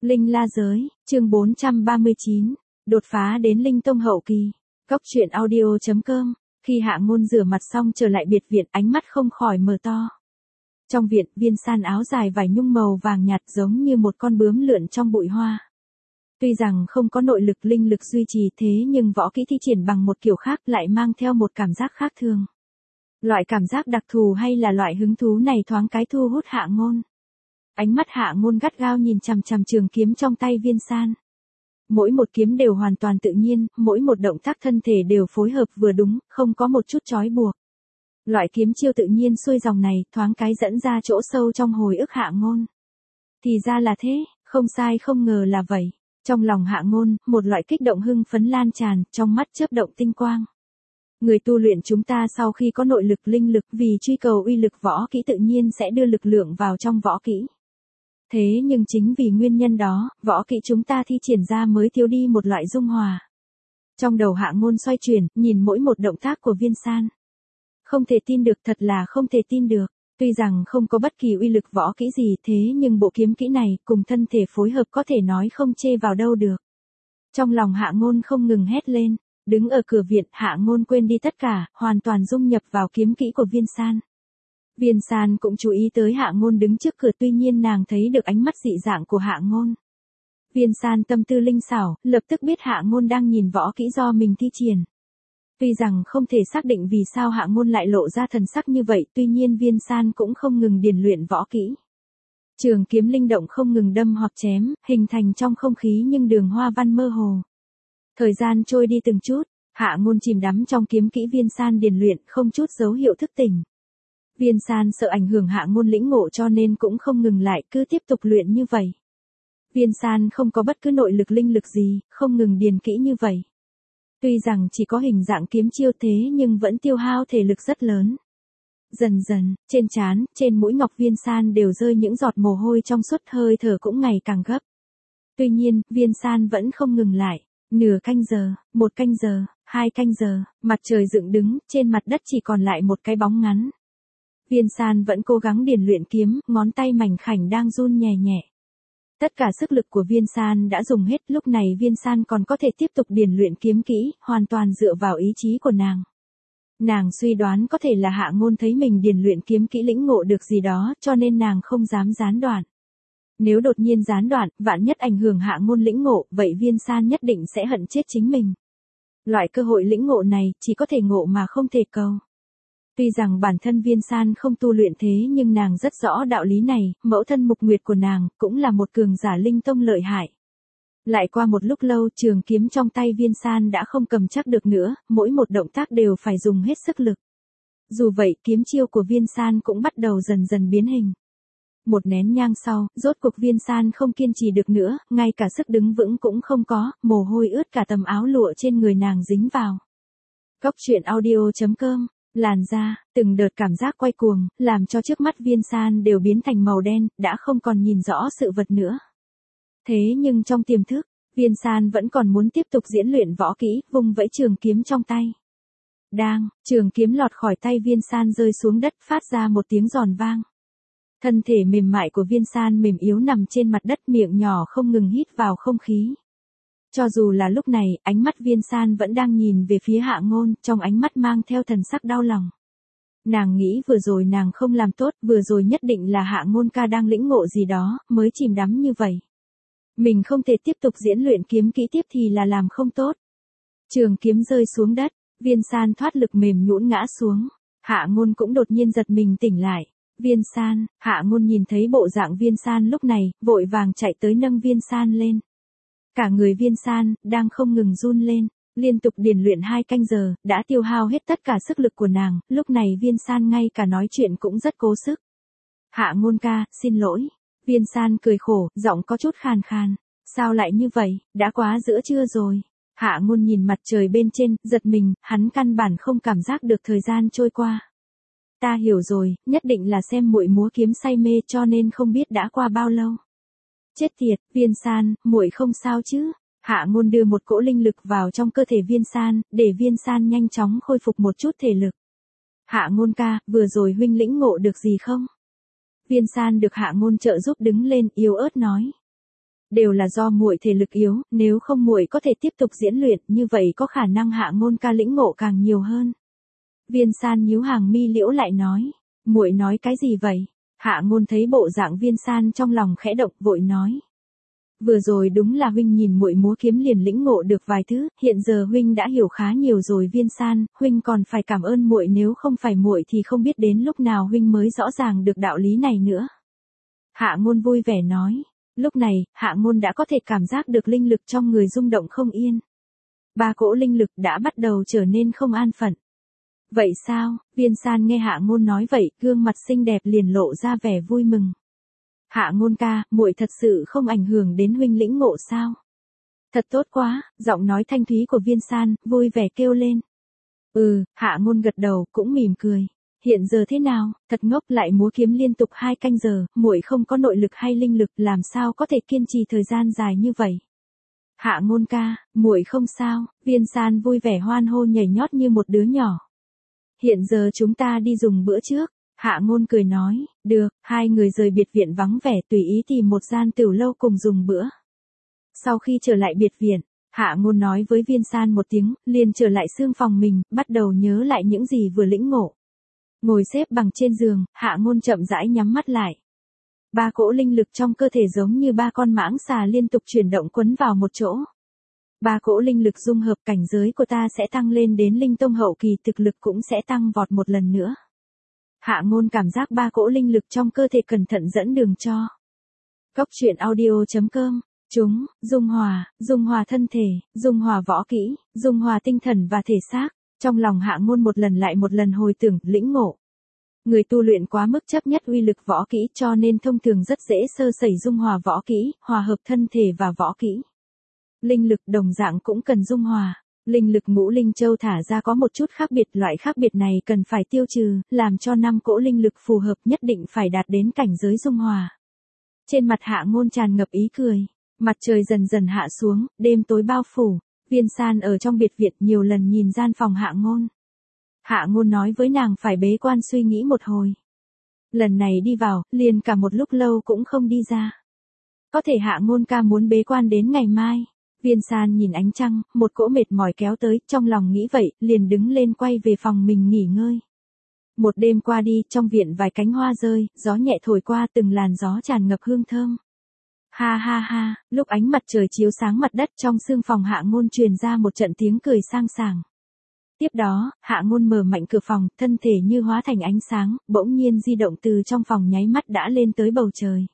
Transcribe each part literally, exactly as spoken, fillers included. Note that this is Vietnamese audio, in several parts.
Linh La Giới, chương bốn trăm ba mươi chín, đột phá đến Linh Tông hậu kỳ. Cốc truyện audio chấm com, khi Hạ Ngôn rửa mặt xong trở lại biệt viện, ánh mắt không khỏi mở to. Trong viện, Viên San áo dài vải nhung màu vàng nhạt giống như một con bướm lượn trong bụi hoa. Tuy rằng không có nội lực linh lực duy trì thế nhưng võ kỹ thi triển bằng một kiểu khác lại mang theo một cảm giác khác thường. Loại cảm giác đặc thù hay là loại hứng thú này thoáng cái thu hút Hạ Ngôn. Ánh mắt Hạ Ngôn gắt gao nhìn chằm chằm trường kiếm trong tay Viên San. Mỗi một kiếm đều hoàn toàn tự nhiên, mỗi một động tác thân thể đều phối hợp vừa đúng, không có một chút trói buộc. Loại kiếm chiêu tự nhiên xuôi dòng này thoáng cái dẫn ra chỗ sâu trong hồi ức Hạ Ngôn. Thì ra là thế, không sai không ngờ là vậy. Trong lòng Hạ Ngôn, một loại kích động hưng phấn lan tràn, trong mắt chớp động tinh quang. Người tu luyện chúng ta sau khi có nội lực linh lực vì truy cầu uy lực võ kỹ tự nhiên sẽ đưa lực lượng vào trong võ kỹ. Thế nhưng chính vì nguyên nhân đó, võ kỹ chúng ta thi triển ra mới thiếu đi một loại dung hòa. Trong đầu Hạ Ngôn xoay chuyển, nhìn mỗi một động tác của Viên San. Không thể tin được, thật là không thể tin được. Tuy rằng không có bất kỳ uy lực võ kỹ gì thế nhưng bộ kiếm kỹ này cùng thân thể phối hợp có thể nói không chê vào đâu được. Trong lòng Hạ Ngôn không ngừng hét lên. Đứng ở cửa viện, Hạ Ngôn quên đi tất cả, hoàn toàn dung nhập vào kiếm kỹ của Viên San. Viên San cũng chú ý tới Hạ Ngôn đứng trước cửa, tuy nhiên nàng thấy được ánh mắt dị dạng của Hạ Ngôn. Viên San tâm tư linh xảo, lập tức biết Hạ Ngôn đang nhìn võ kỹ do mình thi triển. Tuy rằng không thể xác định vì sao Hạ Ngôn lại lộ ra thần sắc như vậy, tuy nhiên Viên San cũng không ngừng điền luyện võ kỹ. Trường kiếm linh động không ngừng đâm hoặc chém, hình thành trong không khí nhưng đường hoa văn mơ hồ. Thời gian trôi đi từng chút, Hạ Ngôn chìm đắm trong kiếm kỹ Viên San điền luyện, không chút dấu hiệu thức tỉnh. Viên San sợ ảnh hưởng Hạ Ngôn lĩnh ngộ cho nên cũng không ngừng lại, cứ tiếp tục luyện như vậy. Viên San không có bất cứ nội lực linh lực gì, không ngừng điền kỹ như vậy. Tuy rằng chỉ có hình dạng kiếm chiêu thế nhưng vẫn tiêu hao thể lực rất lớn. Dần dần, trên trán, trên mũi ngọc Viên San đều rơi những giọt mồ hôi trong suốt, hơi thở cũng ngày càng gấp. Tuy nhiên, Viên San vẫn không ngừng lại. Nửa canh giờ, một canh giờ, hai canh giờ, mặt trời dựng đứng, trên mặt đất chỉ còn lại một cái bóng ngắn. Viên San vẫn cố gắng điền luyện kiếm, ngón tay mảnh khảnh đang run nhẹ nhẹ. Tất cả sức lực của Viên San đã dùng hết, lúc này Viên San còn có thể tiếp tục điền luyện kiếm kỹ, hoàn toàn dựa vào ý chí của nàng. Nàng suy đoán có thể là Hạ Ngôn thấy mình điền luyện kiếm kỹ lĩnh ngộ được gì đó, cho nên nàng không dám gián đoạn. Nếu đột nhiên gián đoạn, vạn nhất ảnh hưởng Hạ Ngôn lĩnh ngộ, vậy Viên San nhất định sẽ hận chết chính mình. Loại cơ hội lĩnh ngộ này, chỉ có thể ngộ mà không thể cầu. Tuy rằng bản thân Viên San không tu luyện thế nhưng nàng rất rõ đạo lý này, mẫu thân Mục Nguyệt của nàng, cũng là một cường giả linh tông lợi hại. Lại qua một lúc lâu, trường kiếm trong tay Viên San đã không cầm chắc được nữa, mỗi một động tác đều phải dùng hết sức lực. Dù vậy, kiếm chiêu của Viên San cũng bắt đầu dần dần biến hình. Một nén nhang sau, rốt cuộc Viên San không kiên trì được nữa, ngay cả sức đứng vững cũng không có, mồ hôi ướt cả tầm áo lụa trên người nàng dính vào. Cốc truyện audio chấm com, làn da, từng đợt cảm giác quay cuồng, làm cho trước mắt Viên San đều biến thành màu đen, đã không còn nhìn rõ sự vật nữa. Thế nhưng trong tiềm thức, Viên San vẫn còn muốn tiếp tục diễn luyện võ kỹ, vung vẫy trường kiếm trong tay. Đang, trường kiếm lọt khỏi tay Viên San rơi xuống đất, phát ra một tiếng giòn vang. Thân thể mềm mại của Viên San mềm yếu nằm trên mặt đất, miệng nhỏ không ngừng hít vào không khí. Cho dù là lúc này, ánh mắt Viên San vẫn đang nhìn về phía Hạ Ngôn, trong ánh mắt mang theo thần sắc đau lòng. Nàng nghĩ vừa rồi nàng không làm tốt, vừa rồi nhất định là Hạ Ngôn ca đang lĩnh ngộ gì đó, mới chìm đắm như vậy. Mình không thể tiếp tục diễn luyện kiếm kỹ tiếp thì là làm không tốt. Trường kiếm rơi xuống đất, Viên San thoát lực mềm nhũn ngã xuống. Hạ Ngôn cũng đột nhiên giật mình tỉnh lại. Viên San, Hạ Ngôn nhìn thấy bộ dạng Viên San lúc này, vội vàng chạy tới nâng Viên San lên. Cả người Viên San, đang không ngừng run lên, liên tục điền luyện hai canh giờ, đã tiêu hao hết tất cả sức lực của nàng, lúc này Viên San ngay cả nói chuyện cũng rất cố sức. Hạ Ngôn ca, xin lỗi. Viên San cười khổ, giọng có chút khàn khàn. Sao lại như vậy, đã quá giữa trưa rồi. Hạ Ngôn nhìn mặt trời bên trên, giật mình, hắn căn bản không cảm giác được thời gian trôi qua. Ta hiểu rồi, nhất định là xem muội múa kiếm say mê cho nên không biết đã qua bao lâu. Chết tiệt, Viên San, muội không sao chứ? Hạ Ngôn đưa một cỗ linh lực vào trong cơ thể Viên San, để Viên San nhanh chóng khôi phục một chút thể lực. Hạ Ngôn ca, vừa rồi huynh lĩnh ngộ được gì không? Viên San được Hạ Ngôn trợ giúp đứng lên, yếu ớt nói. Đều là do muội thể lực yếu, nếu không muội có thể tiếp tục diễn luyện, như vậy có khả năng Hạ Ngôn ca lĩnh ngộ càng nhiều hơn. Viên San nhíu hàng mi liễu lại nói, muội nói cái gì vậy? Hạ Ngôn thấy bộ dạng Viên San trong lòng khẽ động, vội nói. Vừa rồi đúng là huynh nhìn muội múa kiếm liền lĩnh ngộ được vài thứ, hiện giờ huynh đã hiểu khá nhiều rồi Viên San, huynh còn phải cảm ơn muội, nếu không phải muội thì không biết đến lúc nào huynh mới rõ ràng được đạo lý này nữa. Hạ Ngôn vui vẻ nói, lúc này, Hạ Ngôn đã có thể cảm giác được linh lực trong người rung động không yên. Ba cỗ linh lực đã bắt đầu trở nên không an phận. Vậy sao? Viên San nghe Hạ Ngôn nói vậy, gương mặt xinh đẹp liền lộ ra vẻ vui mừng. Hạ Ngôn ca, muội thật sự không ảnh hưởng đến huynh lĩnh ngộ sao? Thật tốt quá, giọng nói thanh thúy của Viên San, vui vẻ kêu lên. Ừ, Hạ Ngôn gật đầu, cũng mỉm cười. Hiện giờ thế nào, thật ngốc, lại múa kiếm liên tục hai canh giờ, muội không có nội lực hay linh lực, làm sao có thể kiên trì thời gian dài như vậy? Hạ Ngôn ca, muội không sao, Viên San vui vẻ hoan hô nhảy nhót như một đứa nhỏ. Hiện giờ chúng ta đi dùng bữa trước. Hạ Ngôn cười nói, được, hai người rời biệt viện vắng vẻ tùy ý tìm một gian tửu lâu cùng dùng bữa. Sau khi trở lại biệt viện, Hạ Ngôn nói với Viên San một tiếng, liền trở lại xương phòng mình, bắt đầu nhớ lại những gì vừa lĩnh ngộ. Ngồi xếp bằng trên giường, Hạ Ngôn chậm rãi nhắm mắt lại. Ba cỗ linh lực trong cơ thể giống như ba con mãng xà liên tục chuyển động quấn vào một chỗ. Ba cỗ linh lực dung hợp, cảnh giới của ta sẽ tăng lên đến linh tông hậu kỳ, thực lực cũng sẽ tăng vọt một lần nữa. Hạ Ngôn cảm giác ba cỗ linh lực trong cơ thể cẩn thận dẫn đường cho. Cốc truyện audio chấm com, chúng, dung hòa, dung hòa thân thể, dung hòa võ kỹ, dung hòa tinh thần và thể xác. Trong lòng Hạ Ngôn một lần lại một lần hồi tưởng, lĩnh ngộ. Người tu luyện quá mức chấp nhất uy lực võ kỹ cho nên thông thường rất dễ sơ sẩy dung hòa võ kỹ, hòa hợp thân thể và võ kỹ. Linh lực đồng dạng cũng cần dung hòa. Linh lực ngũ linh châu thả ra có một chút khác biệt, loại khác biệt này cần phải tiêu trừ, làm cho năm cỗ linh lực phù hợp nhất định phải đạt đến cảnh giới dung hòa. Trên mặt Hạ Ngôn tràn ngập ý cười, mặt trời dần dần hạ xuống, đêm tối bao phủ, Viên San ở trong biệt viện nhiều lần nhìn gian phòng Hạ Ngôn. Hạ Ngôn nói với nàng phải bế quan suy nghĩ một hồi. Lần này đi vào, liền cả một lúc lâu cũng không đi ra. Có thể Hạ Ngôn ca muốn bế quan đến ngày mai. Viên San nhìn ánh trăng, một cỗ mệt mỏi kéo tới, trong lòng nghĩ vậy, liền đứng lên quay về phòng mình nghỉ ngơi. Một đêm qua đi, trong viện vài cánh hoa rơi, gió nhẹ thổi qua, từng làn gió tràn ngập hương thơm. Ha ha ha, lúc ánh mặt trời chiếu sáng mặt đất, trong sương phòng Hạ Ngôn truyền ra một trận tiếng cười sang sảng. Tiếp đó, Hạ Ngôn mở mạnh cửa phòng, thân thể như hóa thành ánh sáng, bỗng nhiên di động từ trong phòng nháy mắt đã lên tới bầu trời.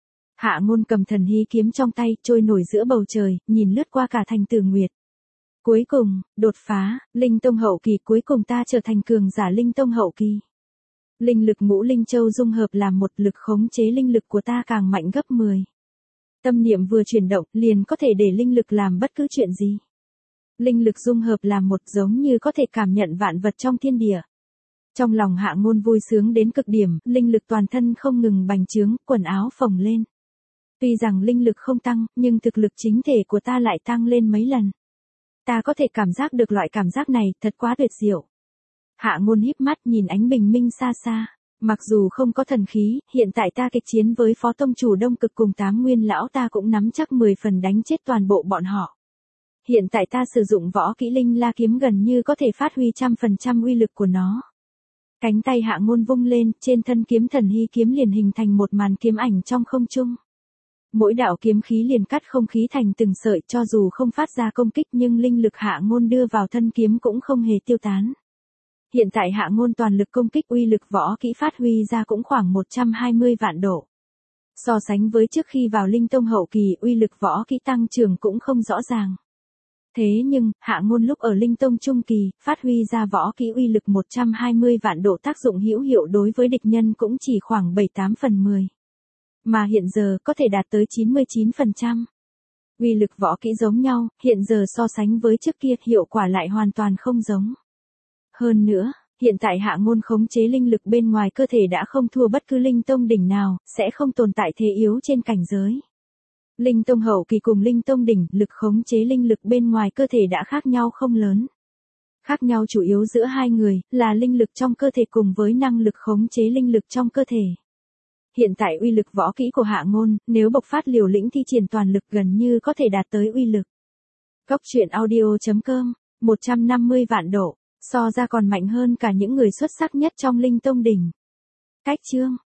Hạ Ngôn cầm thần hy kiếm trong tay, trôi nổi giữa bầu trời, nhìn lướt qua cả thành Tử Nguyệt. Cuối cùng, đột phá, linh tông hậu kỳ, cuối cùng ta trở thành cường giả linh tông hậu kỳ. Linh lực ngũ linh châu dung hợp làm một, lực khống chế linh lực của ta càng mạnh gấp mười. Tâm niệm vừa chuyển động, liền có thể để linh lực làm bất cứ chuyện gì. Linh lực dung hợp làm một, giống như có thể cảm nhận vạn vật trong thiên địa. Trong lòng Hạ Ngôn vui sướng đến cực điểm, linh lực toàn thân không ngừng bành trướng, quần áo phồng lên. Tuy rằng linh lực không tăng, nhưng thực lực chính thể của ta lại tăng lên mấy lần. Ta có thể cảm giác được loại cảm giác này, thật quá tuyệt diệu. Hạ Ngôn híp mắt nhìn ánh bình minh xa xa. Mặc dù không có thần khí, hiện tại ta kịch chiến với Phó Tông Chủ Đông Cực cùng Tám Nguyên Lão ta cũng nắm chắc mười phần đánh chết toàn bộ bọn họ. Hiện tại ta sử dụng võ kỹ Linh La kiếm gần như có thể phát huy trăm phần trăm uy lực của nó. Cánh tay Hạ Ngôn vung lên, trên thân kiếm thần hy kiếm liền hình thành một màn kiếm ảnh trong không trung. Mỗi đạo kiếm khí liền cắt không khí thành từng sợi, cho dù không phát ra công kích nhưng linh lực Hạ Ngôn đưa vào thân kiếm cũng không hề tiêu tán. Hiện tại Hạ Ngôn toàn lực công kích, uy lực võ kỹ phát huy ra cũng khoảng một trăm hai mươi vạn độ. So sánh với trước khi vào linh tông hậu kỳ, uy lực võ kỹ tăng trưởng cũng không rõ ràng. Thế nhưng, Hạ Ngôn lúc ở linh tông trung kỳ, phát huy ra võ kỹ uy lực một trăm hai mươi vạn độ, tác dụng hữu hiệu đối với địch nhân cũng chỉ khoảng bảy tám phần mười. Mà hiện giờ có thể đạt tới chín mươi chín phần trăm. Uy lực võ kỹ giống nhau, hiện giờ so sánh với trước kia, hiệu quả lại hoàn toàn không giống. Hơn nữa, hiện tại Hạ Ngôn khống chế linh lực bên ngoài cơ thể đã không thua bất cứ linh tông đỉnh nào, sẽ không tồn tại thế yếu trên cảnh giới. Linh tông hậu kỳ cùng linh tông đỉnh, lực khống chế linh lực bên ngoài cơ thể đã khác nhau không lớn. Khác nhau chủ yếu giữa hai người, là linh lực trong cơ thể cùng với năng lực khống chế linh lực trong cơ thể. Hiện tại uy lực võ kỹ của Hạ Ngôn, nếu bộc phát liều lĩnh thi triển toàn lực gần như có thể đạt tới uy lực. Cốc truyện audio.com, một trăm năm mươi vạn độ, so ra còn mạnh hơn cả những người xuất sắc nhất trong Linh Tông đỉnh. Cách chương